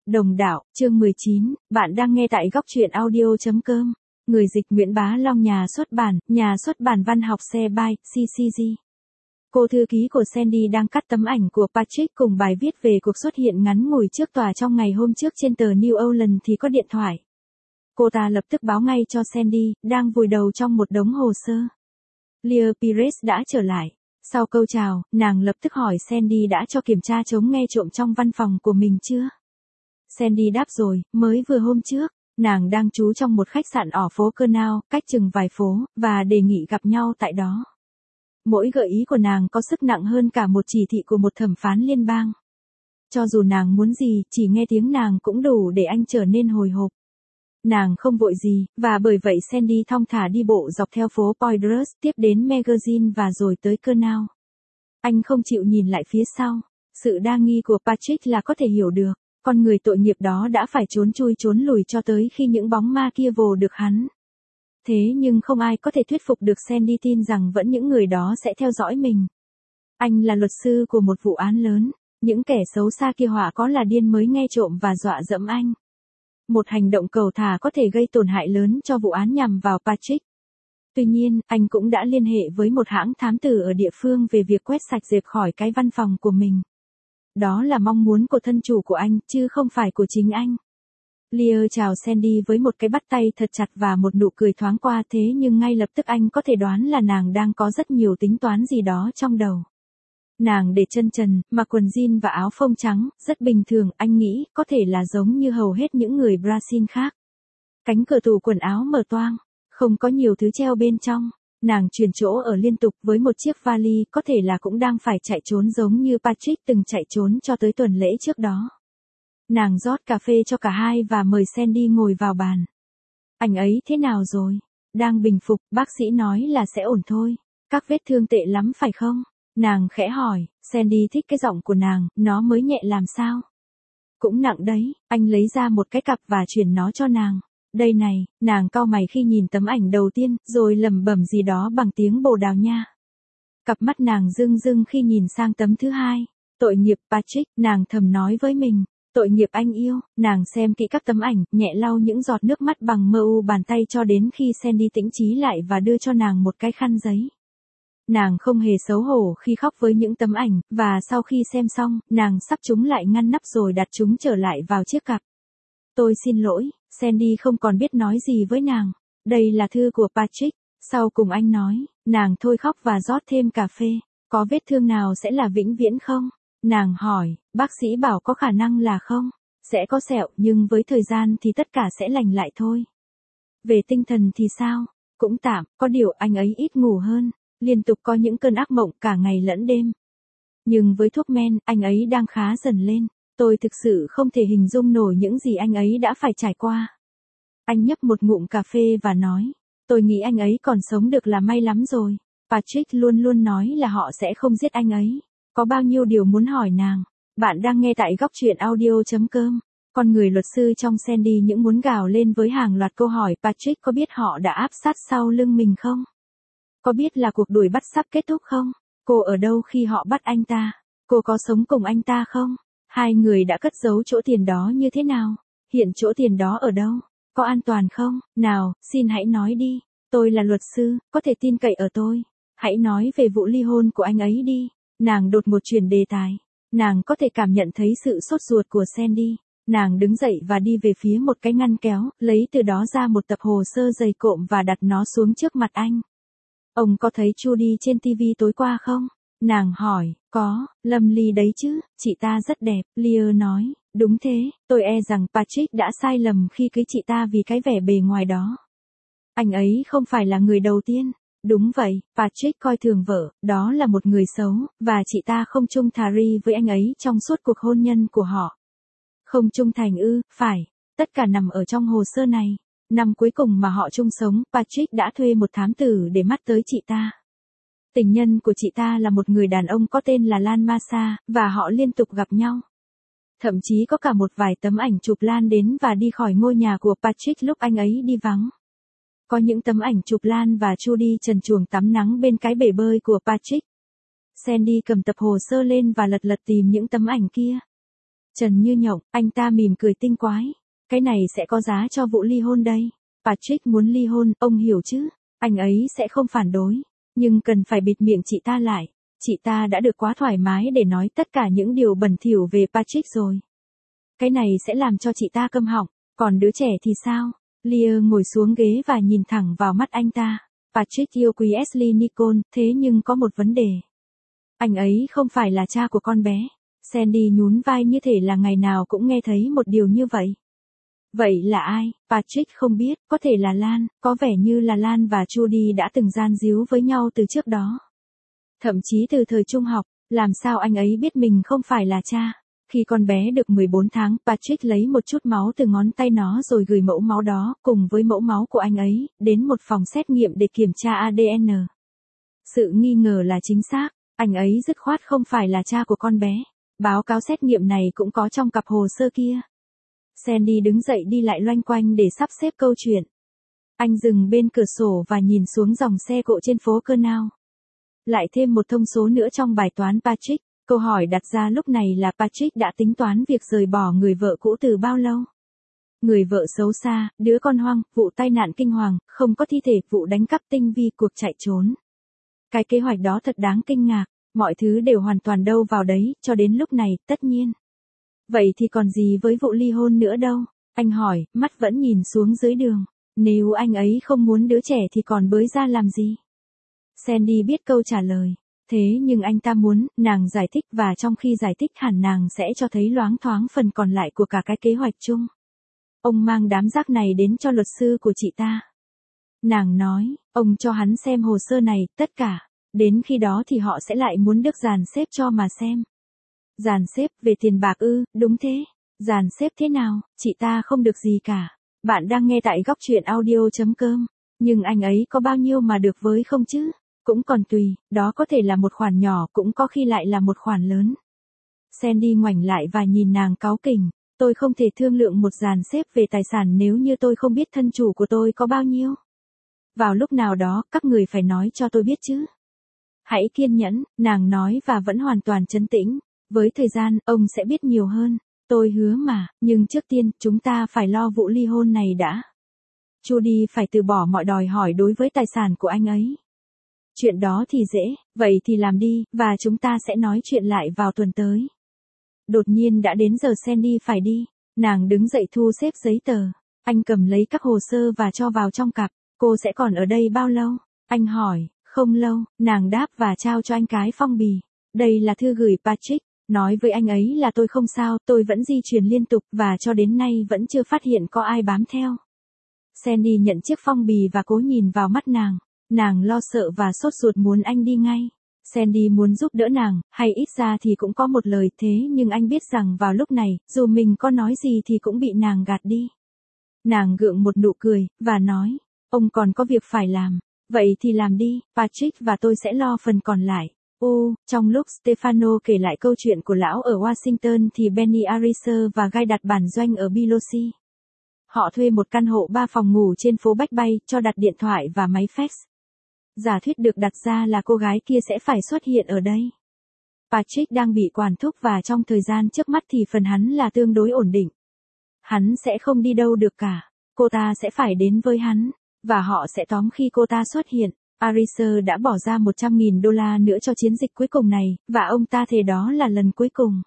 Đồng đạo, chương 19, bạn đang nghe tại góc truyện audio.com. Người dịch Nguyễn Bá Long, nhà xuất bản văn học xe by, CCG. Cô thư ký của Sandy đang cắt tấm ảnh của Patrick cùng bài viết về cuộc xuất hiện ngắn ngủi trước tòa trong ngày hôm trước trên tờ New Orleans thì có điện thoại. Cô ta lập tức báo ngay cho Sandy, đang vùi đầu trong một đống hồ sơ. Leah Pires đã trở lại. Sau câu chào, nàng lập tức hỏi Sandy đã cho kiểm tra chống nghe trộm trong văn phòng của mình chưa? Sandy đáp rồi, mới vừa hôm trước, nàng đang trú trong một khách sạn ở phố Canal, cách chừng vài phố, và đề nghị gặp nhau tại đó. Mỗi gợi ý của nàng có sức nặng hơn cả một chỉ thị của một thẩm phán liên bang. Cho dù nàng muốn gì, chỉ nghe tiếng nàng cũng đủ để anh trở nên hồi hộp. Nàng không vội gì, và bởi vậy Sandy thong thả đi bộ dọc theo phố Poydras, tiếp đến Magazine và rồi tới Canal. Anh không chịu nhìn lại phía sau. Sự đa nghi của Patrick là có thể hiểu được. Con người tội nghiệp đó đã phải trốn chui trốn lùi cho tới khi những bóng ma kia vồ được hắn. Thế nhưng không ai có thể thuyết phục được Sandy tin rằng vẫn những người đó sẽ theo dõi mình. Anh là luật sư của một vụ án lớn. Những kẻ xấu xa kia họa có là điên mới nghe trộm và dọa dẫm anh. Một hành động cầu thả có thể gây tổn hại lớn cho vụ án nhằm vào Patrick. Tuy nhiên, anh cũng đã liên hệ với một hãng thám tử ở địa phương về việc quét sạch dẹp khỏi cái văn phòng của mình. Đó là mong muốn của thân chủ của anh, chứ không phải của chính anh. Leah chào Sandy với một cái bắt tay thật chặt và một nụ cười thoáng qua, thế nhưng ngay lập tức anh có thể đoán là nàng đang có rất nhiều tính toán gì đó trong đầu. Nàng để chân trần, mặc quần jean và áo phông trắng, rất bình thường, anh nghĩ, có thể là giống như hầu hết những người Brazil khác. Cánh cửa tủ quần áo mở toang, không có nhiều thứ treo bên trong. Nàng chuyển chỗ ở liên tục với một chiếc vali, có thể là cũng đang phải chạy trốn giống như Patrick từng chạy trốn cho tới tuần lễ trước đó. Nàng rót cà phê cho cả hai và mời Sandy ngồi vào bàn. Anh ấy thế nào rồi? Đang bình phục, bác sĩ nói là sẽ ổn thôi. Các vết thương tệ lắm phải không? Nàng khẽ hỏi. Sandy thích cái giọng của nàng, nó mới nhẹ làm sao? Cũng nặng đấy. Anh lấy ra một cái cặp và chuyển nó cho nàng. Đây này, nàng cau mày khi nhìn tấm ảnh đầu tiên, rồi lẩm bẩm gì đó bằng tiếng Bồ Đào Nha. Cặp mắt nàng rưng rưng khi nhìn sang tấm thứ hai. Tội nghiệp Patrick, nàng thầm nói với mình. Tội nghiệp anh yêu. Nàng xem kỹ các tấm ảnh, nhẹ lau những giọt nước mắt bằng mu bàn tay cho đến khi Sandy tĩnh trí lại và đưa cho nàng một cái khăn giấy. Nàng không hề xấu hổ khi khóc với những tấm ảnh, và sau khi xem xong, nàng sắp chúng lại ngăn nắp rồi đặt chúng trở lại vào chiếc cặp. Tôi xin lỗi, Sandy không còn biết nói gì với nàng. Đây là thư của Patrick. Sau cùng anh nói, nàng thôi khóc và rót thêm cà phê. Có vết thương nào sẽ là vĩnh viễn không? Nàng hỏi, bác sĩ bảo có khả năng là không. Sẽ có sẹo nhưng với thời gian thì tất cả sẽ lành lại thôi. Về tinh thần thì sao? Cũng tạm, có điều anh ấy ít ngủ hơn. Liên tục có những cơn ác mộng cả ngày lẫn đêm. Nhưng với thuốc men, anh ấy đang khá dần lên. Tôi thực sự không thể hình dung nổi những gì anh ấy đã phải trải qua. Anh nhấp một ngụm cà phê và nói, tôi nghĩ anh ấy còn sống được là may lắm rồi. Patrick luôn luôn nói là họ sẽ không giết anh ấy. Có bao nhiêu điều muốn hỏi nàng. Bạn đang nghe tại góc truyện audio.com. Con người luật sư trong Sandy những muốn gào lên với hàng loạt câu hỏi. Patrick có biết họ đã áp sát sau lưng mình không? Có biết là cuộc đuổi bắt sắp kết thúc không? Cô ở đâu khi họ bắt anh ta? Cô có sống cùng anh ta không? Hai người đã cất giấu chỗ tiền đó như thế nào? Hiện chỗ tiền đó ở đâu? Có an toàn không? Nào, xin hãy nói đi. Tôi là luật sư, có thể tin cậy ở tôi. Hãy nói về vụ ly hôn của anh ấy đi. Nàng đột ngột chuyển đề tài. Nàng có thể cảm nhận thấy sự sốt ruột của Sandy. Nàng đứng dậy và đi về phía một cái ngăn kéo, lấy từ đó ra một tập hồ sơ dày cộm và đặt nó xuống trước mặt anh. Ông có thấy Judy trên TV tối qua không? Nàng hỏi, có, Lâm Ly đấy chứ, chị ta rất đẹp, Leah nói, đúng thế, tôi e rằng Patrick đã sai lầm khi cưới chị ta vì cái vẻ bề ngoài đó. Anh ấy không phải là người đầu tiên. Đúng vậy, Patrick coi thường vợ, đó là một người xấu, và chị ta không chung thari với anh ấy trong suốt cuộc hôn nhân của họ. Không trung thành ư? Phải, tất cả nằm ở trong hồ sơ này. Năm cuối cùng mà họ chung sống, Patrick đã thuê một thám tử để mắt tới chị ta. Tình nhân của chị ta là một người đàn ông có tên là Lan Massa, và họ liên tục gặp nhau. Thậm chí có cả một vài tấm ảnh chụp Lan đến và đi khỏi ngôi nhà của Patrick lúc anh ấy đi vắng. Có những tấm ảnh chụp Lan và Judy trần truồng tắm nắng bên cái bể bơi của Patrick. Sandy cầm tập hồ sơ lên và lật lật tìm những tấm ảnh kia. Trần Như Nhộng, anh ta mỉm cười tinh quái. Cái này sẽ có giá cho vụ ly hôn đây. Patrick muốn ly hôn, ông hiểu chứ? Anh ấy sẽ không phản đối. Nhưng cần phải bịt miệng chị ta lại. Chị ta đã được quá thoải mái để nói tất cả những điều bẩn thỉu về Patrick rồi. Cái này sẽ làm cho chị ta câm họng. Còn đứa trẻ thì sao? Leah ngồi xuống ghế và nhìn thẳng vào mắt anh ta. Patrick yêu quý Ashley Nicole, thế nhưng có một vấn đề. Anh ấy không phải là cha của con bé. Sandy nhún vai như thể là ngày nào cũng nghe thấy một điều như vậy. Vậy là ai? Patrick không biết, có thể là Lan, có vẻ như là Lan và Judy đã từng gian díu với nhau từ trước đó. Thậm chí từ thời trung học, làm sao anh ấy biết mình không phải là cha? Khi con bé được 14 tháng, Patrick lấy một chút máu từ ngón tay nó rồi gửi mẫu máu đó, cùng với mẫu máu của anh ấy, đến một phòng xét nghiệm để kiểm tra ADN. Sự nghi ngờ là chính xác, anh ấy dứt khoát không phải là cha của con bé. Báo cáo xét nghiệm này cũng có trong cặp hồ sơ kia. Sandy đứng dậy đi lại loanh quanh để sắp xếp câu chuyện. Anh dừng bên cửa sổ và nhìn xuống dòng xe cộ trên phố Canal. Lại thêm một thông số nữa trong bài toán Patrick. Câu hỏi đặt ra lúc này là Patrick đã tính toán việc rời bỏ người vợ cũ từ bao lâu? Người vợ xấu xa, đứa con hoang, vụ tai nạn kinh hoàng, không có thi thể, vụ đánh cắp tinh vi, cuộc chạy trốn. Cái kế hoạch đó thật đáng kinh ngạc, mọi thứ đều hoàn toàn đâu vào đấy, cho đến lúc này, tất nhiên. Vậy thì còn gì với vụ ly hôn nữa đâu? Anh hỏi, mắt vẫn nhìn xuống dưới đường. Nếu anh ấy không muốn đứa trẻ thì còn bới ra làm gì? Sandy biết câu trả lời. Thế nhưng anh ta muốn, nàng giải thích và trong khi giải thích hẳn nàng sẽ cho thấy loáng thoáng phần còn lại của cả cái kế hoạch chung. Ông mang đám rác này đến cho luật sư của chị ta. Nàng nói, ông cho hắn xem hồ sơ này, tất cả. Đến khi đó thì họ sẽ lại muốn được dàn xếp cho mà xem. Dàn xếp về tiền bạc ư, đúng thế. Dàn xếp thế nào, chị ta không được gì cả. Bạn đang nghe tại góc truyện audio.com. Nhưng anh ấy có bao nhiêu mà được với không chứ? Cũng còn tùy, đó có thể là một khoản nhỏ cũng có khi lại là một khoản lớn. Sandy ngoảnh lại và nhìn nàng cáu kỉnh. Tôi không thể thương lượng một dàn xếp về tài sản nếu như tôi không biết thân chủ của tôi có bao nhiêu. Vào lúc nào đó, các người phải nói cho tôi biết chứ. Hãy kiên nhẫn, nàng nói và vẫn hoàn toàn trấn tĩnh. Với thời gian, ông sẽ biết nhiều hơn. Tôi hứa mà, nhưng trước tiên, chúng ta phải lo vụ ly hôn này đã. Judy phải từ bỏ mọi đòi hỏi đối với tài sản của anh ấy. Chuyện đó thì dễ, vậy thì làm đi, và chúng ta sẽ nói chuyện lại vào tuần tới. Đột nhiên đã đến giờ Sandy phải đi. Nàng đứng dậy thu xếp giấy tờ. Anh cầm lấy các hồ sơ và cho vào trong cặp. Cô sẽ còn ở đây bao lâu? Anh hỏi, không lâu, nàng đáp và trao cho anh cái phong bì. Đây là thư gửi Patrick. Nói với anh ấy là tôi không sao, tôi vẫn di chuyển liên tục và cho đến nay vẫn chưa phát hiện có ai bám theo. Sandy nhận chiếc phong bì và cố nhìn vào mắt nàng. Nàng lo sợ và sốt ruột muốn anh đi ngay. Sandy muốn giúp đỡ nàng, hay ít ra thì cũng có một lời thế nhưng anh biết rằng vào lúc này, dù mình có nói gì thì cũng bị nàng gạt đi. Nàng gượng một nụ cười, và nói, ông còn có việc phải làm. Vậy thì làm đi, Patrick và tôi sẽ lo phần còn lại. Trong lúc Stefano kể lại câu chuyện của lão ở Washington thì Benny Ariser và Guy đặt bản doanh ở Biloxi. Họ thuê một căn hộ 3 phòng ngủ trên phố Bách Bay, cho đặt điện thoại và máy fax. Giả thuyết được đặt ra là cô gái kia sẽ phải xuất hiện ở đây. Patrick đang bị quản thúc và trong thời gian trước mắt thì phần hắn là tương đối ổn định. Hắn sẽ không đi đâu được cả. Cô ta sẽ phải đến với hắn, và họ sẽ tóm khi cô ta xuất hiện. Ariser đã bỏ ra $100.000 nữa cho chiến dịch cuối cùng này, và ông ta thề đó là lần cuối cùng.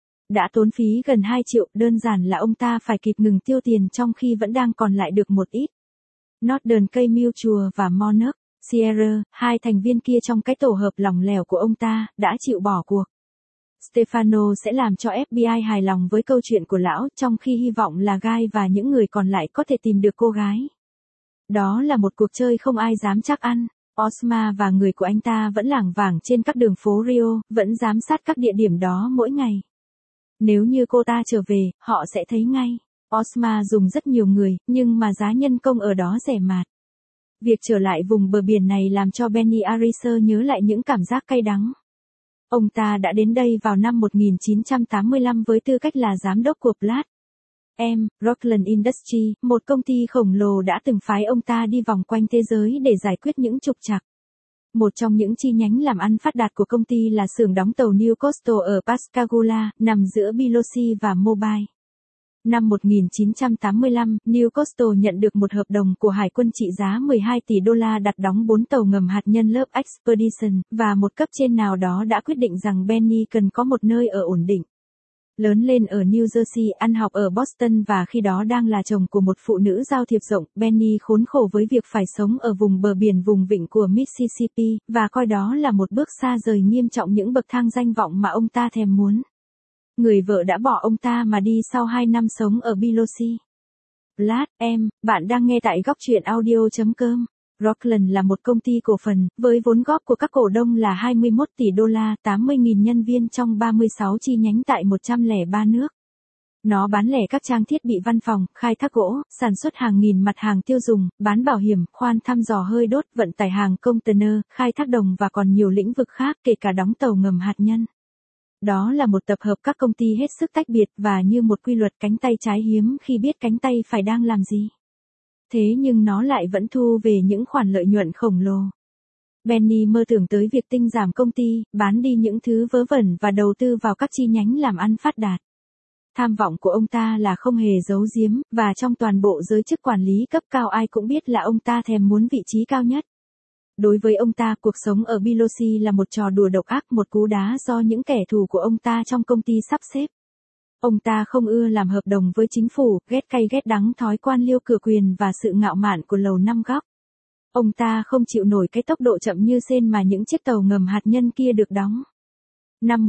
Đã tốn phí gần 2 triệu, đơn giản là ông ta phải kịp ngừng tiêu tiền trong khi vẫn đang còn lại được một ít. Northern Cây Mutual và Monarch, Sierra, hai thành viên kia trong cái tổ hợp lỏng lẻo của ông ta, đã chịu bỏ cuộc. Stefano sẽ làm cho FBI hài lòng với câu chuyện của lão, trong khi hy vọng là Guy và những người còn lại có thể tìm được cô gái. Đó là một cuộc chơi không ai dám chắc ăn. Osma và người của anh ta vẫn lảng vảng trên các đường phố Rio, vẫn giám sát các địa điểm đó mỗi ngày. Nếu như cô ta trở về, họ sẽ thấy ngay. Osma dùng rất nhiều người, nhưng mà giá nhân công ở đó rẻ mạt. Việc trở lại vùng bờ biển này làm cho Benny Ariser nhớ lại những cảm giác cay đắng. Ông ta đã đến đây vào năm 1985 với tư cách là giám đốc của Platt Rockland Industries, một công ty khổng lồ đã từng phái ông ta đi vòng quanh thế giới để giải quyết những trục trặc. Một trong những chi nhánh làm ăn phát đạt của công ty là xưởng đóng tàu New Coastal ở Pascagoula, nằm giữa Biloxi và Mobile. Năm 1985, New Coastal nhận được một hợp đồng của Hải quân trị giá 12 tỷ đô la đặt đóng 4 tàu ngầm hạt nhân lớp Expedition, và một cấp trên nào đó đã quyết định rằng Benny cần có một nơi ở ổn định. Lớn lên ở New Jersey, ăn học ở Boston và khi đó đang là chồng của một phụ nữ giao thiệp rộng, Benny khốn khổ với việc phải sống ở vùng bờ biển vùng vịnh của Mississippi, và coi đó là một bước xa rời nghiêm trọng những bậc thang danh vọng mà ông ta thèm muốn. Người vợ đã bỏ ông ta mà đi sau 2 năm sống ở Biloxi. Platt, bạn đang nghe tại góc truyện audio.com. Rockland là một công ty cổ phần, với vốn góp của các cổ đông là 21 tỷ đô la, 80.000 nhân viên trong 36 chi nhánh tại 103 nước. Nó bán lẻ các trang thiết bị văn phòng, khai thác gỗ, sản xuất hàng nghìn mặt hàng tiêu dùng, bán bảo hiểm, khoan thăm dò hơi đốt, vận tải hàng container, khai thác đồng và còn nhiều lĩnh vực khác, kể cả đóng tàu ngầm hạt nhân. Đó là một tập hợp các công ty hết sức tách biệt và như một quy luật cánh tay trái hiếm khi biết cánh tay phải đang làm gì. Thế nhưng nó lại vẫn thu về những khoản lợi nhuận khổng lồ. Benny mơ tưởng tới việc tinh giảm công ty, bán đi những thứ vớ vẩn và đầu tư vào các chi nhánh làm ăn phát đạt. Tham vọng của ông ta là không hề giấu giếm, và trong toàn bộ giới chức quản lý cấp cao ai cũng biết là ông ta thèm muốn vị trí cao nhất. Đối với ông ta, cuộc sống ở Biloxi là một trò đùa độc ác, một cú đá do những kẻ thù của ông ta trong công ty sắp xếp. Ông ta không ưa làm hợp đồng với chính phủ, ghét cay ghét đắng thói quan liêu cửa quyền và sự ngạo mạn của Lầu Năm Góc. Ông ta không chịu nổi cái tốc độ chậm như sên mà những chiếc tàu ngầm hạt nhân kia được đóng. Năm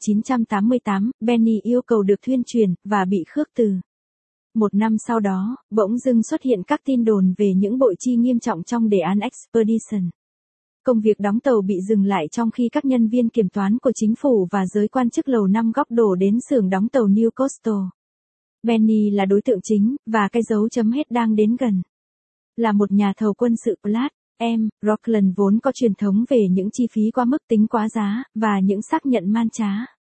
1988, Benny yêu cầu được thuyên truyền, và bị khước từ. Một năm sau đó, bỗng dưng xuất hiện các tin đồn về những bội chi nghiêm trọng trong đề án Expedition. Công việc đóng tàu bị dừng lại trong khi các nhân viên kiểm toán của chính phủ và giới quan chức Lầu Năm Góc đổ đến xưởng đóng tàu New Coastal. Benny là đối tượng chính, và cái dấu chấm hết đang đến gần. Là một nhà thầu quân sự Platt, Rockland vốn có truyền thống về những chi phí quá mức tính quá giá, và những xác nhận man trá.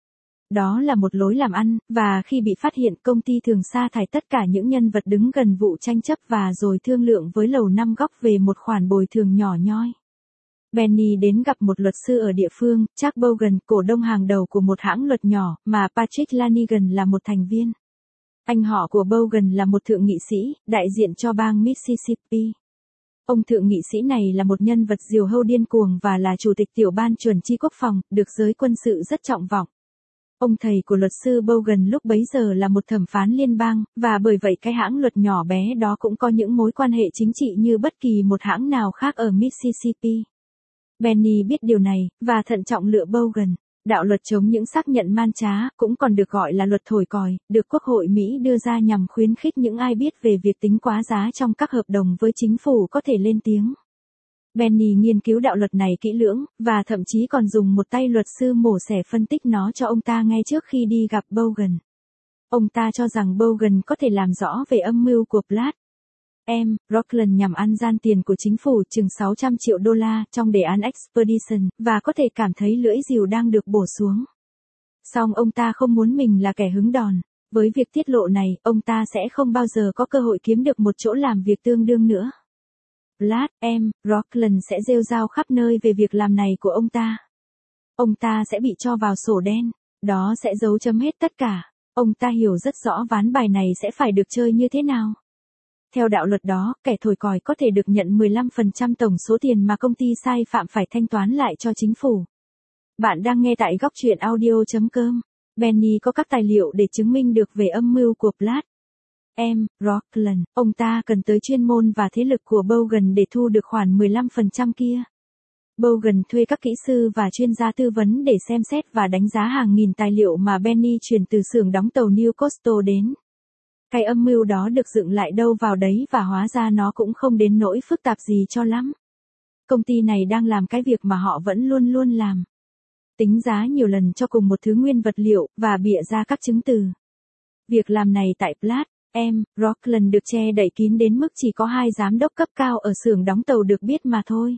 Đó là một lối làm ăn, và khi bị phát hiện công ty thường sa thải tất cả những nhân vật đứng gần vụ tranh chấp và rồi thương lượng với Lầu Năm Góc về một khoản bồi thường nhỏ nhoi. Benny đến gặp một luật sư ở địa phương, Chuck Bogan, cổ đông hàng đầu của một hãng luật nhỏ, mà Patrick Lanigan là một thành viên. Anh họ của Bogan là một thượng nghị sĩ, đại diện cho bang Mississippi. Ông thượng nghị sĩ này là một nhân vật diều hâu điên cuồng và là chủ tịch tiểu ban chuẩn chi quốc phòng, được giới quân sự rất trọng vọng. Ông thầy của luật sư Bogan lúc bấy giờ là một thẩm phán liên bang, và bởi vậy cái hãng luật nhỏ bé đó cũng có những mối quan hệ chính trị như bất kỳ một hãng nào khác ở Mississippi. Benny biết điều này, và thận trọng lựa Bogan. Đạo luật chống những xác nhận man trá, cũng còn được gọi là luật thổi còi, được Quốc hội Mỹ đưa ra nhằm khuyến khích những ai biết về việc tính quá giá trong các hợp đồng với chính phủ có thể lên tiếng. Benny nghiên cứu đạo luật này kỹ lưỡng, và thậm chí còn dùng một tay luật sư mổ xẻ phân tích nó cho ông ta ngay trước khi đi gặp Bogan. Ông ta cho rằng Bogan có thể làm rõ về âm mưu của Platt. Rockland nhằm ăn gian tiền của chính phủ chừng 600 triệu đô la trong đề án Expedition, và có thể cảm thấy lưỡi dìu đang được bổ xuống. Song ông ta không muốn mình là kẻ hứng đòn. Với việc tiết lộ này, ông ta sẽ không bao giờ có cơ hội kiếm được một chỗ làm việc tương đương nữa. Platt, Rockland sẽ rêu rao khắp nơi về việc làm này của ông ta. Ông ta sẽ bị cho vào sổ đen. Đó sẽ dấu chấm hết tất cả. Ông ta hiểu rất rõ ván bài này sẽ phải được chơi như thế nào. Theo đạo luật đó, kẻ thổi còi có thể được nhận 15% tổng số tiền mà công ty sai phạm phải thanh toán lại cho chính phủ. Bạn đang nghe tại góc truyện audio.com. Benny có các tài liệu để chứng minh được về âm mưu của Platt. Rockland, ông ta cần tới chuyên môn và thế lực của Bogan để thu được khoản 15% kia. Bogan thuê các kỹ sư và chuyên gia tư vấn để xem xét và đánh giá hàng nghìn tài liệu mà Benny chuyển từ xưởng đóng tàu New Coastal đến. Cái âm mưu đó được dựng lại đâu vào đấy và hóa ra nó cũng không đến nỗi phức tạp gì cho lắm. Công ty này đang làm cái việc mà họ vẫn luôn luôn làm. Tính giá nhiều lần cho cùng một thứ nguyên vật liệu, và bịa ra các chứng từ. Việc làm này tại Platt, Rockland được che đậy kín đến mức chỉ có 2 giám đốc cấp cao ở xưởng đóng tàu được biết mà thôi.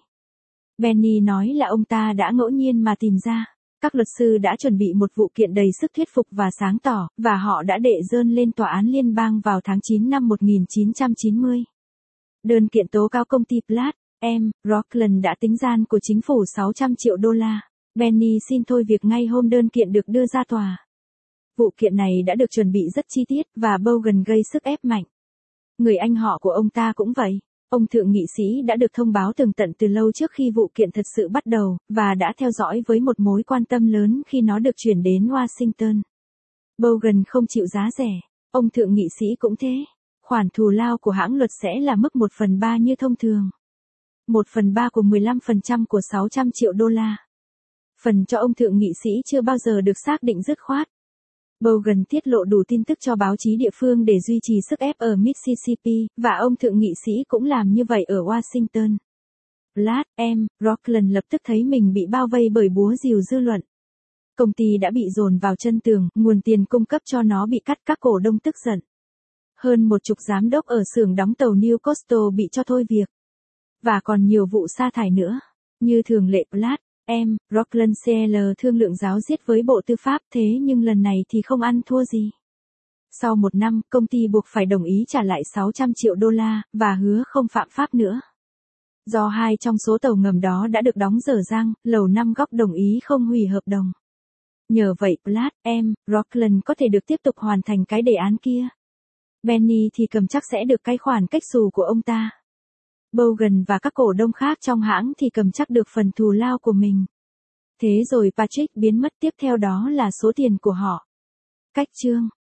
Benny nói là ông ta đã ngẫu nhiên mà tìm ra. Các luật sư đã chuẩn bị một vụ kiện đầy sức thuyết phục và sáng tỏ, và họ đã đệ đơn lên tòa án liên bang vào tháng 9 năm 1990. Đơn kiện tố cáo công ty Platt, Rockland đã tính gian của chính phủ 600 triệu đô la. Benny xin thôi việc ngay hôm đơn kiện được đưa ra tòa. Vụ kiện này đã được chuẩn bị rất chi tiết và Bogan gây sức ép mạnh. Người anh họ của ông ta cũng vậy. Ông thượng nghị sĩ đã được thông báo tường tận từ lâu trước khi vụ kiện thật sự bắt đầu, và đã theo dõi với một mối quan tâm lớn khi nó được chuyển đến Washington. Bogan không chịu giá rẻ. Ông thượng nghị sĩ cũng thế. Khoản thù lao của hãng luật sẽ là mức 1/3 như thông thường. 1/3 của 15% của 600 triệu đô la. Phần cho ông thượng nghị sĩ chưa bao giờ được xác định dứt khoát. Bogan tiết lộ đủ tin tức cho báo chí địa phương để duy trì sức ép ở Mississippi, và ông thượng nghị sĩ cũng làm như vậy ở Washington. Rockland lập tức thấy mình bị bao vây bởi búa rìu dư luận. Công ty đã bị dồn vào chân tường, nguồn tiền cung cấp cho nó bị cắt, các cổ đông tức giận. Hơn 10 giám đốc ở xưởng đóng tàu New Coastal bị cho thôi việc. Và còn nhiều vụ sa thải nữa. Như thường lệ, Rockland CL thương lượng ráo riết với Bộ Tư pháp, thế nhưng lần này thì không ăn thua gì. Sau 1 năm, công ty buộc phải đồng ý trả lại 600 triệu đô la, và hứa không phạm pháp nữa. Do 2 trong số tàu ngầm đó đã được đóng dở dang, Lầu Năm Góc đồng ý không hủy hợp đồng. Nhờ vậy, Rockland có thể được tiếp tục hoàn thành cái đề án kia. Benny thì cầm chắc sẽ được cái khoản cách xù của ông ta. Bogan và các cổ đông khác trong hãng thì cầm chắc được phần thù lao của mình. Thế rồi Patrick biến mất, tiếp theo đó là số tiền của họ. Cách chương